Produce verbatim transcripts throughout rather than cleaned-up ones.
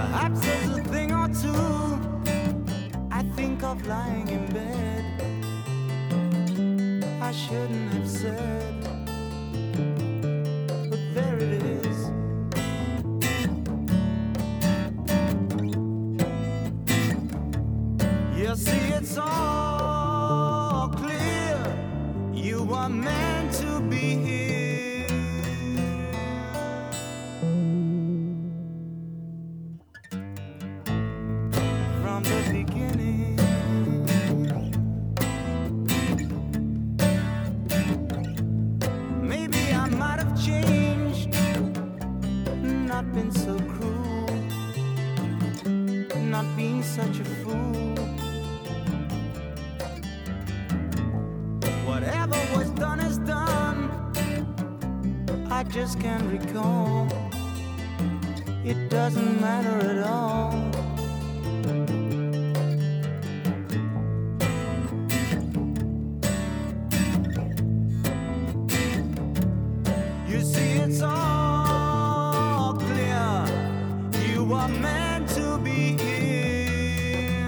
Perhaps there's a thing or two I think of lying in bed I shouldn't have said, but there it is. You see, it's all clear. You are meant to be here from the beginning. Maybe I might have changed, not been so cruel, not being such a fool. Whatever was done is done. I just can't recall. It doesn't matter at all. You see, it's all clear. You are meant to be here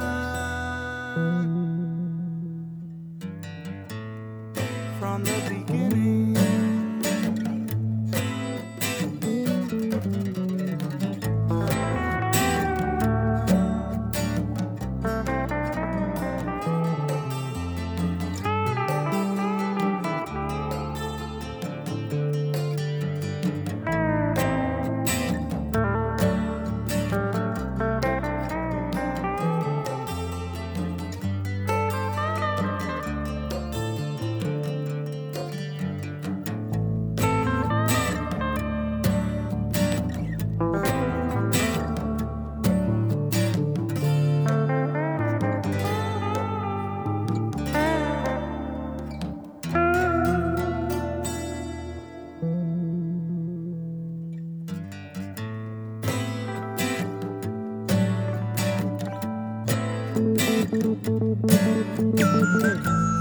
from the beginning. Thank you.